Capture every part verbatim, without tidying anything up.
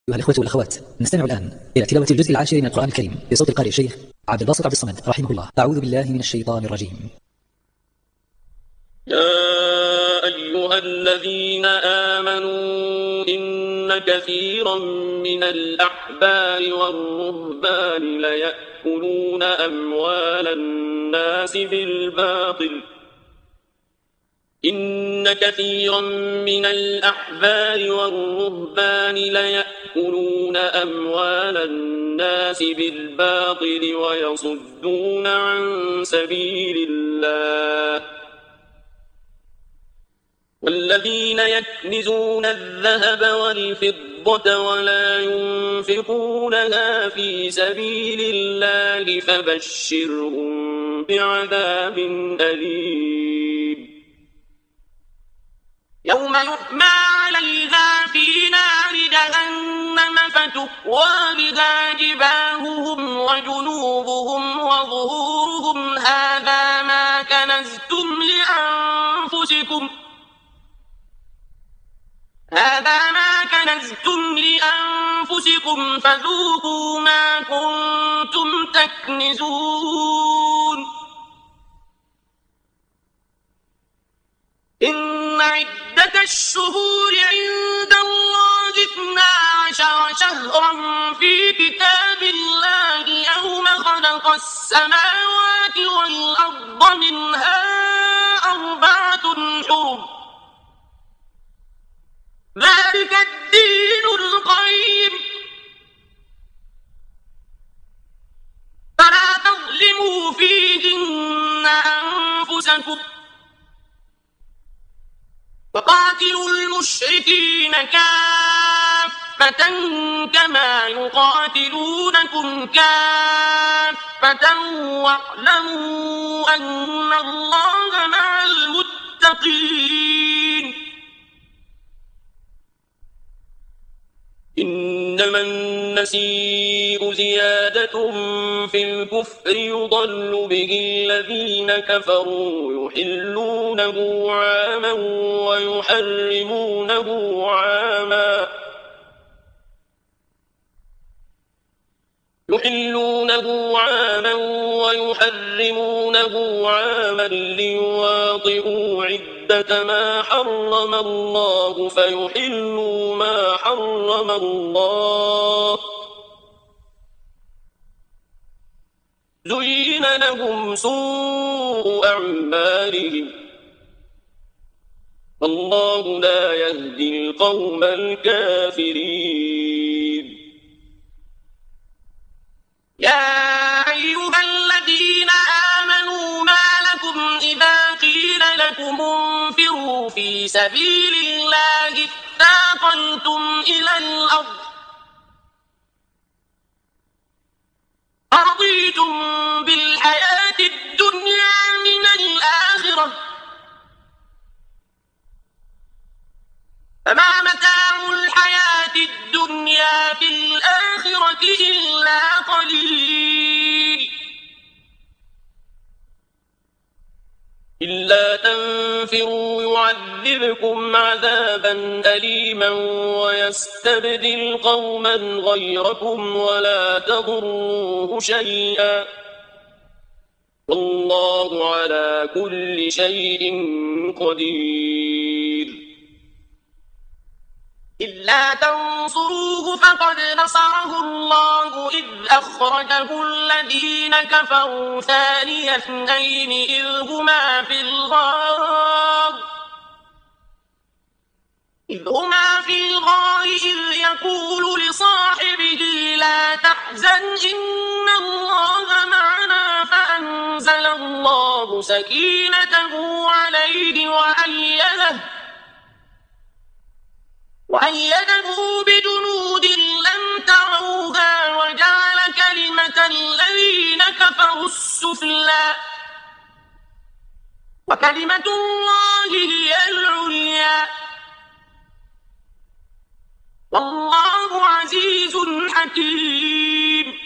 أيها الإخوة والأخوات، نستمع الآن إلى تلاوة الجزء العاشر من القرآن الكريم بصوت القارئ الشيخ عبد الباسط عبد الصمد رحمه الله. أعوذ بالله من الشيطان الرجيم. يا أيها الذين آمنوا إن كثيرا من الأحبار والرهبان ليأكلون أموال الناس بالباطل إن كثيرا من الأحبار والرهبان ليأكلون أموال الناس بالباطل ويصدون عن سبيل الله والذين يكنزون الذهب والفضة ولا ينفقونها في سبيل الله فبشرهم بعذاب أليم يوم يحمى عليها في نار جهنم فتكوى بها جباههم وجنوبهم وظهورهم هذا ما كنزتم لأنفسكم هذا ما كنزتم لأنفسكم فذوقوا ما كنتم تكنزون إن عدة الشهور عند الله اثنا عشر شهرا في كتاب الله يوم خلق السماوات والأرض منها أربعة حرم ذلك الدين القيم فلا تظلموا فيهن أنفسكم وقاتلوا المشركين كافة كما يقاتلونكم كافة واعلموا أن الله مع المتقين إنما النسيء زيادة في الكفر يضل به الذين كفروا يحلونه عاما ويحرمونه عاما يحلونه عاما ويحرمونه عاما ليواطئوا عدة ما حرم الله فيحلوا ما حرم الله زين لهم سوء أعمالهم والله لا يهدي القوم الكافرين يا أيها الذين آمنوا ما لكم إذا قيل لكم انفروا في سبيل الله اثاقلتم إلى الأرض أرضيتم بالحياة الدنيا من الآخرة فما متاع الحياة الدنيا في الآخرة إلا قليل إلا تنفروا يعذبكم عذابا أليما ويستبدل قوما غيركم ولا تضروه شيئا والله على كل شيء قدير إلا تنصروه فقد نصره الله إذ أخرجه الذين كفروا ثاني اثنين إذ هما في الغار إذ هما في الغار إذ يقول لصاحبه لا تحزن إن الله معنا فأنزل الله سكينته عليه وأيده وأيده بجنود لم تروها وجعل كلمة الذين كفروا السفلى وكلمة الله هي العليا والله عزيز حكيم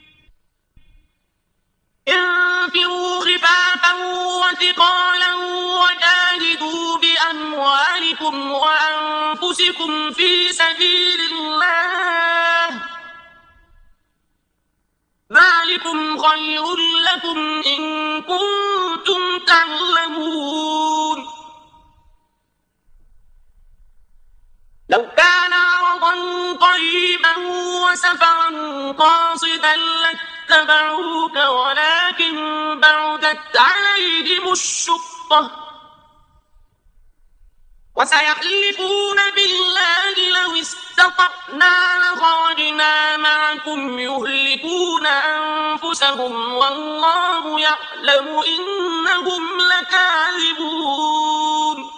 انفروا خفافا وثقالا وجاهدوا بأموالكم وأنفسكم في سبيل الله خير لكم إن كنتم تعلمون. لو كان عرضا قريبا وسفرا قاصدا لاتبعوك ولكن بعدت عليهم الشقة وسيحلفون بالله لو استطعنا لخرجنا معكم يهلكون أنفسهم والله يعلم إنهم لكاذبون.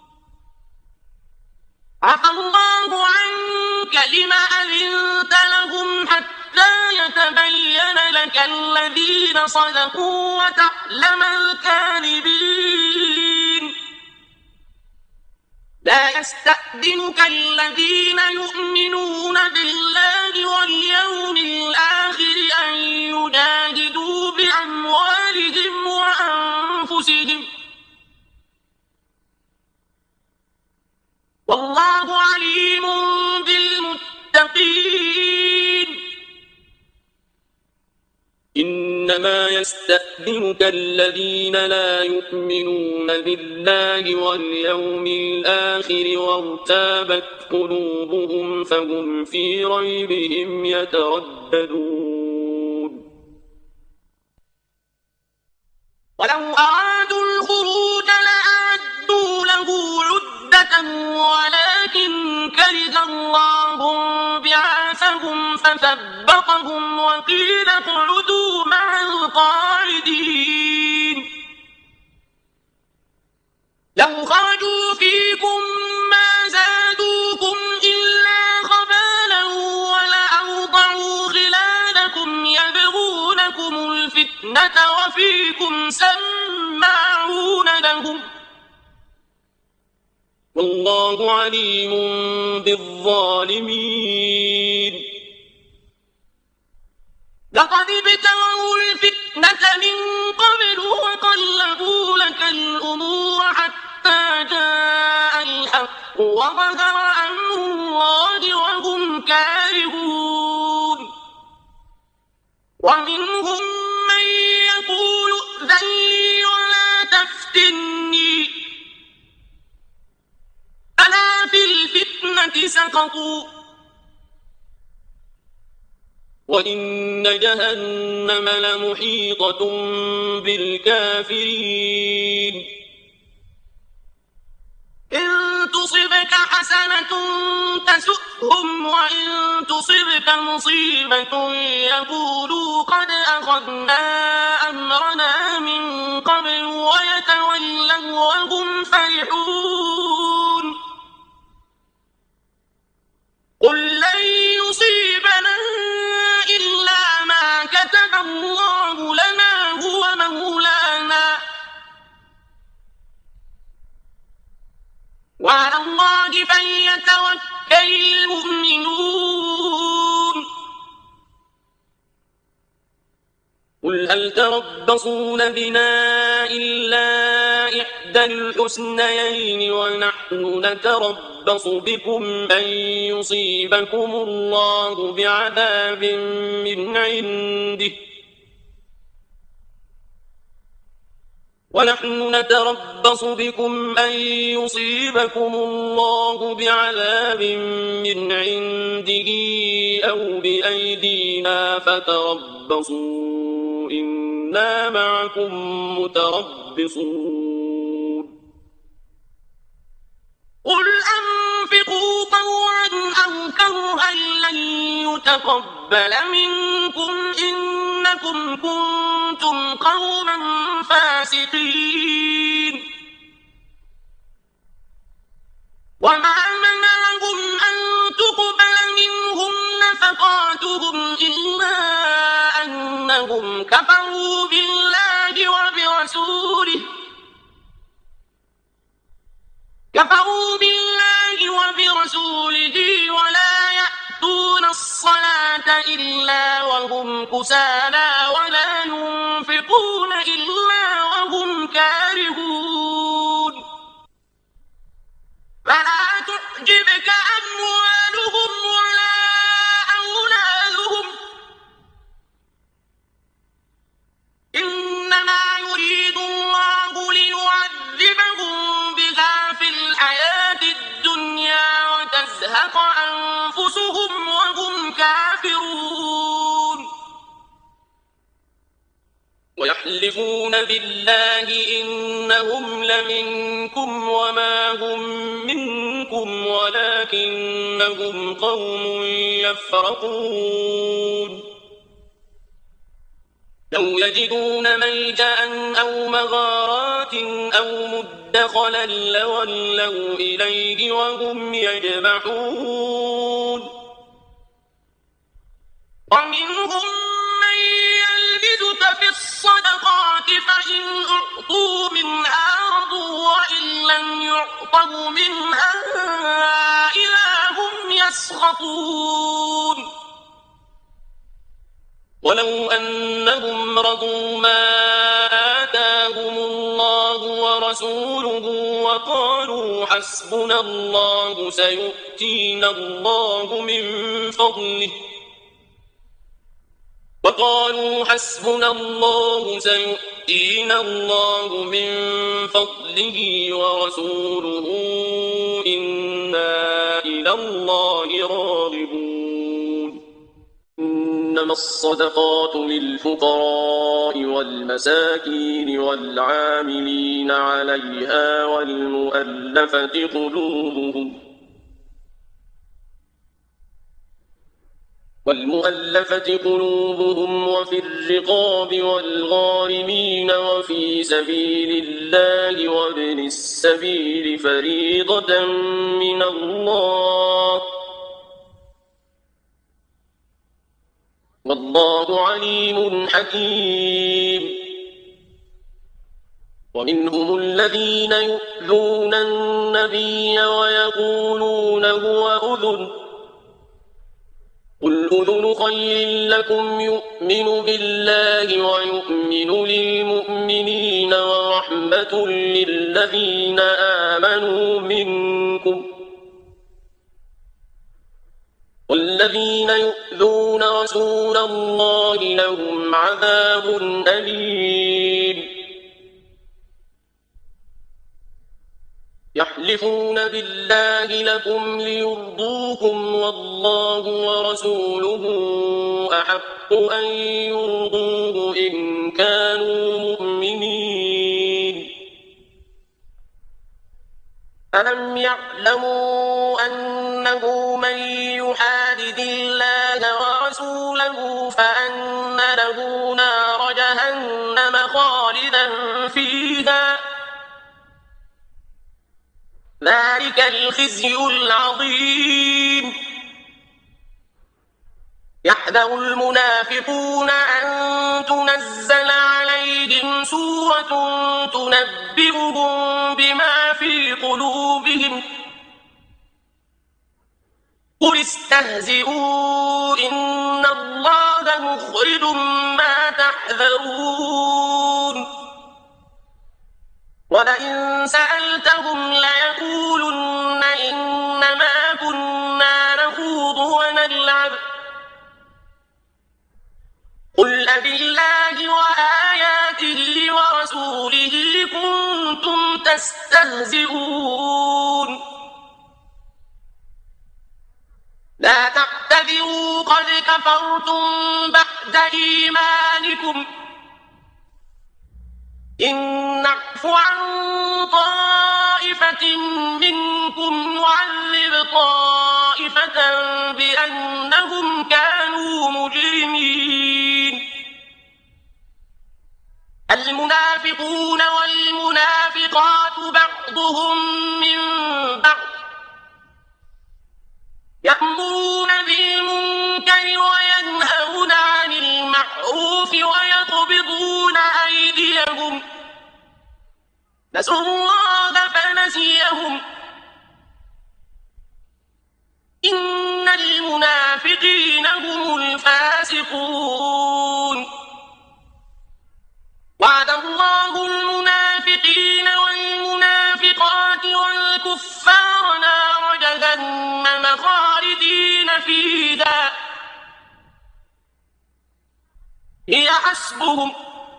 عفى الله عنك لم أذنت لهم حتى يتبين لك الذين صدقوا وتعلم الكاذبين. لا يستأذنك الذين يؤمنون بالله واليوم الآخر أن يجاهدوا بأموالهم وأنفسهم والله عليم بالمتقين. إنما يستأذنك الذين لا يؤمنون بالله واليوم الآخر وارتابت قلوبهم فهم في ريبهم يترددون. ولو أرادوا الخروج لأعدوا له عدة ولكن كره الله بعاثهم فثبطهم وقيل اقعدوا مع القاعدين. لو خرجوا فيكم ما زادوكم إلا خبالا ولأوضعوا خلالكم يبغونكم الفتنة وفيكم سماعون لهم والله عليم بالظالمين. لقد ابتغوا الفتنة من قبل وقلبوا لك الأمور حتى جاء الحق وظهر أمر الله وهم كارهون. ومنهم من يقول ائذن لي ولا تفتني ألا في الفتنة سقطوا وإن جهنم لمحيطة بالكافرين. إن تصبك حسنة تسؤهم وإن تصبك مصيبة يقولوا قد أخذنا أمرنا من قبل ويتولوا وهم فرحون. قل لن يصيبنا إلا ما كتب الله لنا هو مولانا وعلى الله فليتوكل المؤمنون. قل هل تربصون بنا إلا إحدى الحسنيين ونحن نتربص بكم أن يصيبكم الله بعذاب من عنده ونحن نتربص بكم أن يصيبكم الله بعذاب من عنده أو بأيدينا فتربصوا إنا معكم متربصون. قل أنفقوا طوعا أو كرها لن يتقبل منكم إنكم كنتم قوما فاسقين. وما منعهم أن تقبل منهم نفقاتهم إلا أنهم كفروا بالله وبرسوله كفروا بالله وبرسوله ولا يأتون الصلاة إلا وهم كسالى ولا ينفقون إلا وهم كارهون. فلا تعجبك أموالهم ولا أولادهم الكافرون ويحلفون بالله إنهم لمنكم وما هم منكم ولكنهم قوم يفرقون لو يجدون ملجأ أو مغارات أو مدخلا لولوا إليه وهم يجمحون ومنهم من يلبسك في الصدقات فإن أعطوا منها رضوا وإن لم يعطوا منها إذا هم يسخطون ولو أنهم رضوا ما آتاهم الله ورسوله وقالوا حسبنا الله سيؤتينا الله من فضله وقالوا حسبنا الله سيؤتينا الله من فضله ورسوله إنا إلى الله راغبون إنما الصدقات للفقراء والمساكين والعاملين عليها والمؤلفة قلوبهم والمؤلفة قلوبهم وفي الرقاب والغارمين وفي سبيل الله وابن السبيل فريضة من الله والله عليم حكيم ومنهم الذين يؤذون النبي ويقولون هو أذن قل أذن خير لكم يؤمن بالله ويؤمن للمؤمنين ورحمة للذين آمنوا منكم والذين يؤذون رسول الله لهم عذاب أليم يحلفون بالله لكم ليرضوكم والله ورسوله أحق أن يرضوه إن كانوا مؤمنين ألم يعلموا أنه من يحادد الله ورسوله فأن له نار جهنم خالدا فيها ذلك الخزي العظيم يحذر المنافقون أن تنزل عليهم سورة تنبئهم بما في قلوبهم قل استهزئوا إن الله مخرج ما تحذرون ولئن سألتهم ليقولن إنما كنا نخوض ونلعب قل أبالله وآياته ورسوله كنتم تستهزئون لا تعتذروا قد كفرتم بعد إيمانكم إن نعف عن طائفة منكم نعذب طائفة بأنهم كانوا مجرمين المنافقون والمنافقات بعضهم من بعض يأمرون بالمنكر وينهون عن المعروف ويقبضون أيديهم نسوا الله فنسيهم إن المنافقين هم الفاسقون وعد الله المنافقين والمنافقات والكفار نار جهنم خالدين فيها هي حسبهم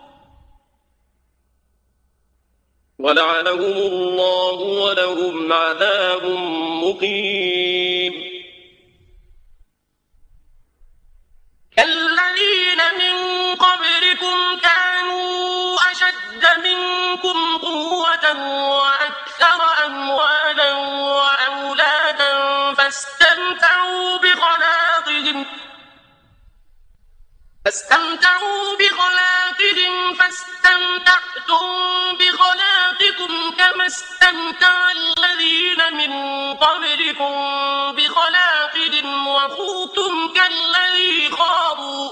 ولعنهم الله ولهم عذاب مقيم فاستمتعوا بخلاقهم فاستمتعتم بخلاقكم كما استمتع الذين من قبلكم بخلاقهم وخوضتم كالذي خاضوا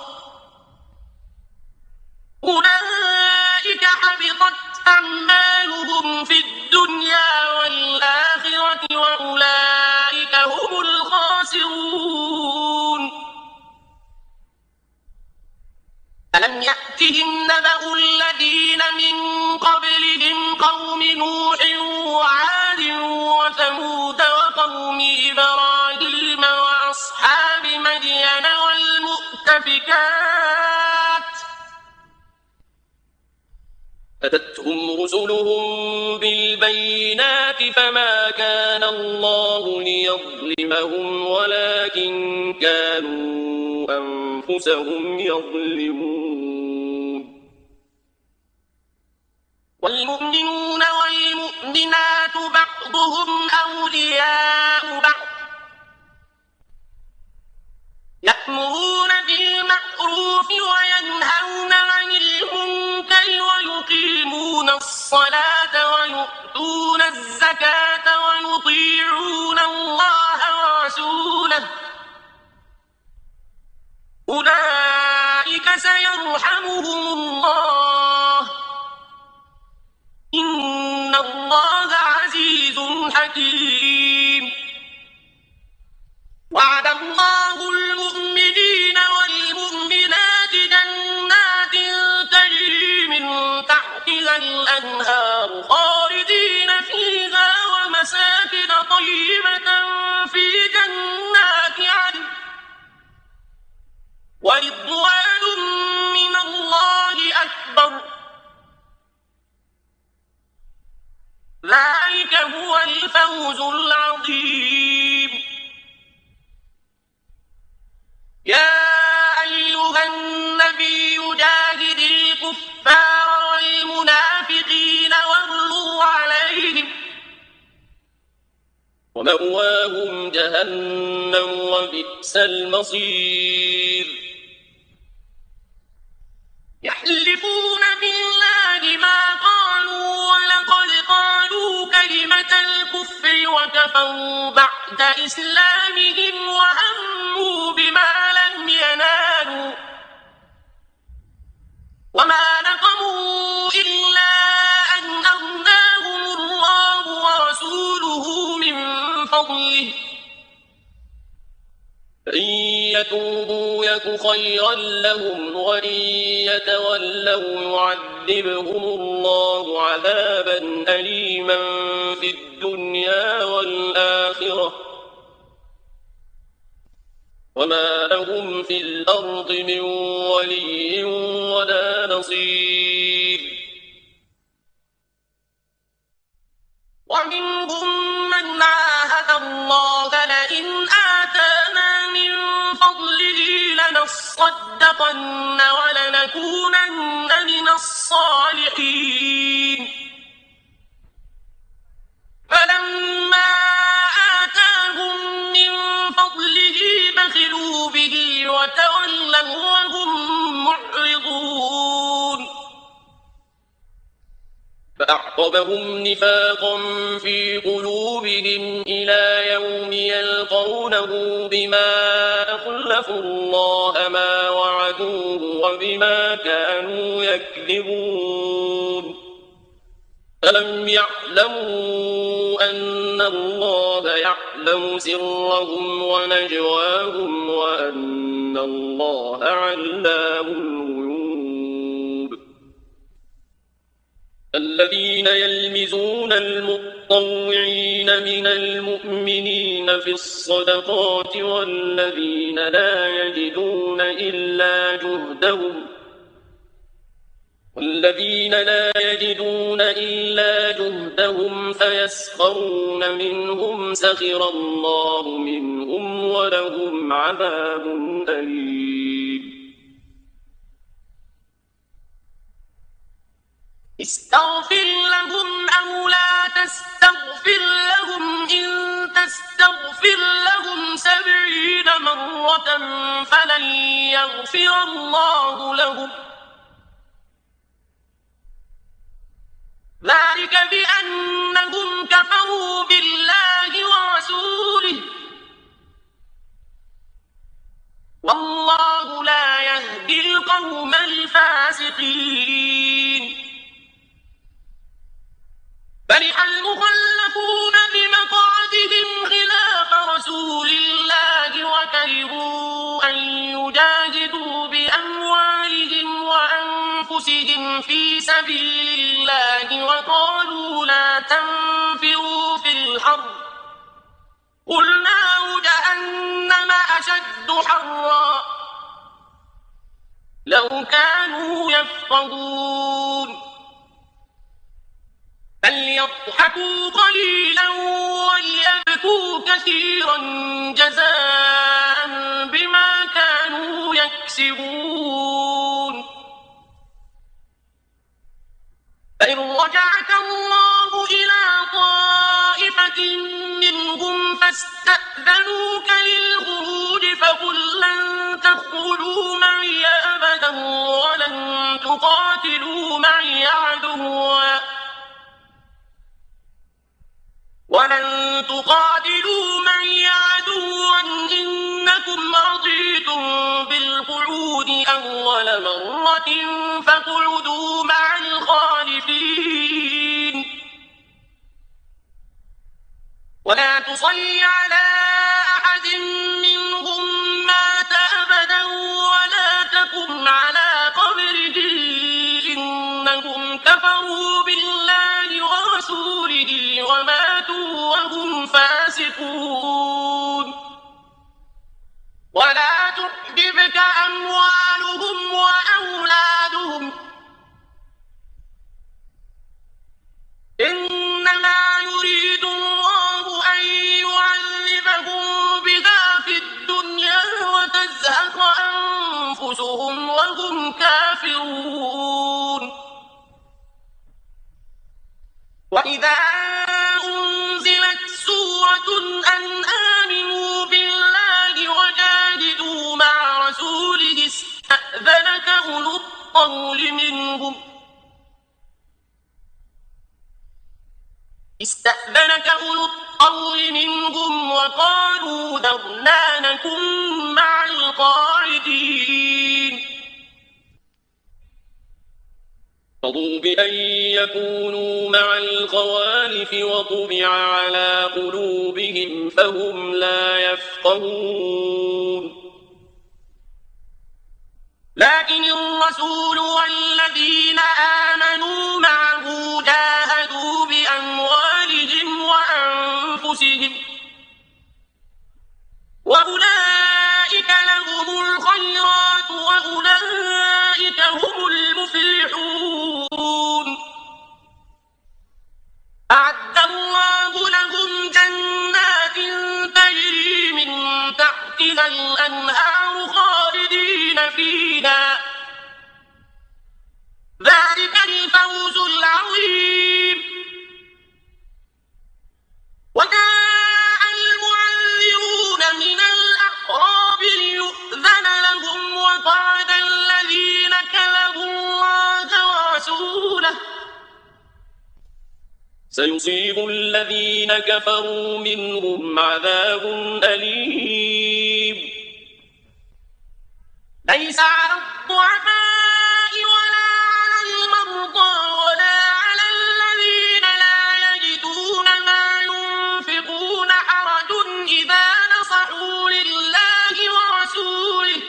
أولئك حبطت أعمالهم في الدنيا والآخرة وأولئك هم الخاسرون. ألم يأتهم نبأ الذين من قبلهم قوم نوح وعاد وثمود وقوم إبراهيم وأصحاب مدين والمؤتفكات أتتهم رسلهم بالبينات فما كان الله ليظلمهم ولكن كانوا أنفسهم يظلمون. والمؤمنون والمؤمنات بعضهم أولياء بعض يأمرون بالمعروف وينهون عن المنكر ويقيمون الصلاة ويؤتون الزكاة ويطيعون الله ورسوله أولئك سيرحمهم الله إن الله عزيز حكيم. وعد الله المؤمنين والمؤمنات جنات تجري من تحتها الأنهار خالدين فيها ومساكن طيبة في جنات عدن ورضوان من الله أكبر ذلك هو الفوز العظيم. يا أيها النبي جاهد الكفار والمنافقين واغلظ عليهم ومأواهم جهنم وبئس المصير. يحلفون بالله ما قالوا ولقد قالوا كلمة الكفر وكفروا بعد إسلامهم وهموا بما لم ينالوا وما نقموا إلا أن أغناهم الله ورسوله من فضله فإن يتوبوا يك خيرا لهم وإن يتولوا يعذبهم الله عذابا أليما في الدنيا والآخرة وما لهم في الأرض من ولي ولا نصير. ومنهم من عاهد الله لئن آتانا من فضله لنصدقن ولنكونن من الصالحين فلما آتاهم من فضله بخلوا به وتولوا وهم معرضون. فأعقبهم نفاقا في قلوبهم إلى يوم يلقونه بما أخلفوا الله ما وعدوه وبما كانوا يكذبون. ألم يعلموا أن الله يعلم سرهم ونجواهم وأن الله علام الغيوب. الذين يلمزون المطوعين من المؤمنين في الصدقات والذين لا يجدون إلا جهدهم والذين لا يجدون إلا جهدهم فيسخرون منهم سخر الله منهم ولهم عذاب أليم. استغفر لهم أو لا فاستغفر لهم إن تستغفر لهم سبعين مرة فلن يغفر الله لهم ذلك بأنهم كفروا بالله ورسوله والله لا يهدي القوم الفاسقين. فرح المخلفون بمقعدهم خلاف رسول الله وكرهوا أن يجاهدوا بأموالهم وأنفسهم في سبيل الله وقالوا لا تنفروا في الحرب قل نار جهنم أشد حرا لو كانوا يفقهون فليضحكوا قليلا وليبكوا كثيرا جزاء بما كانوا يكسبون. فإن رجعك الله إلى طائفة منهم فاستأذنوك للخروج فقل لن تخرجوا معي أبدا ولن تقاتلوا معي عدوا ولن تقاتلوا معي عدوا إنكم رضيتم بالقعود أول مرة فاقعدوا مع الخالفين ولا تصل على أحد منهم مات أبدا ولا تقم على قبره إنهم كفروا بالله ورسوله وماتوا وهم فاسقون. ولا تعجبك أموالهم وأولادهم إنما يريد الله أن يعذبهم بها في الدنيا وتزهق أنفسهم وهم كافرون. وإذا أنزلت سورة أن آمنوا بالله وجاهدوا مع رسوله استأذنك أولو الطول منهم استأذنك أولو الطول منهم وقالوا ذرنا نكن مع القاعدين رضوا بأن يكونوا مع الخوالف وطبع على قلوبهم فهم لا يفقهون. لكن الرسول والذين آمنوا معه جاهدوا بأموالهم وأنفسهم وأولئك لهم الخيرات وأولئك هم المفلحون. أعد الله لهم جنات تجري من تحتها الأنهار خالدين فيها ذلك الفوز العظيم. وجاء المعذرون من الأعراب ليؤذن لهم وقعد الذين كذبوا الله ورسوله سيصيب الذين كفروا منهم عذاب أليم. ليس على الضعفاء ولا على المرضى ولا على الذين لا يجدون ما ينفقون حرج إذا نصحوا لله ورسوله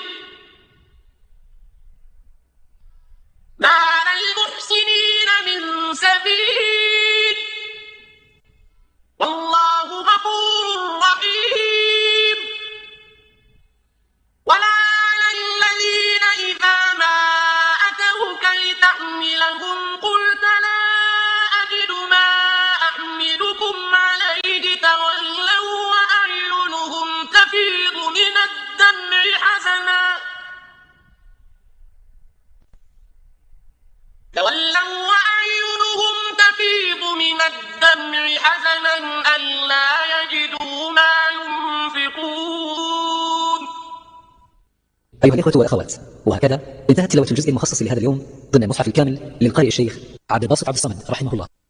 ما على المحسنين من سبيل والله غفور رحيم. ولا على الذين إذا ما أيها الإخوة والأخوات، وهكذا انتهت تلاوة الجزء المخصص لهذا اليوم ضمن المصحف الكامل للقارئ الشيخ عبد الباسط عبد الصمد رحمه الله.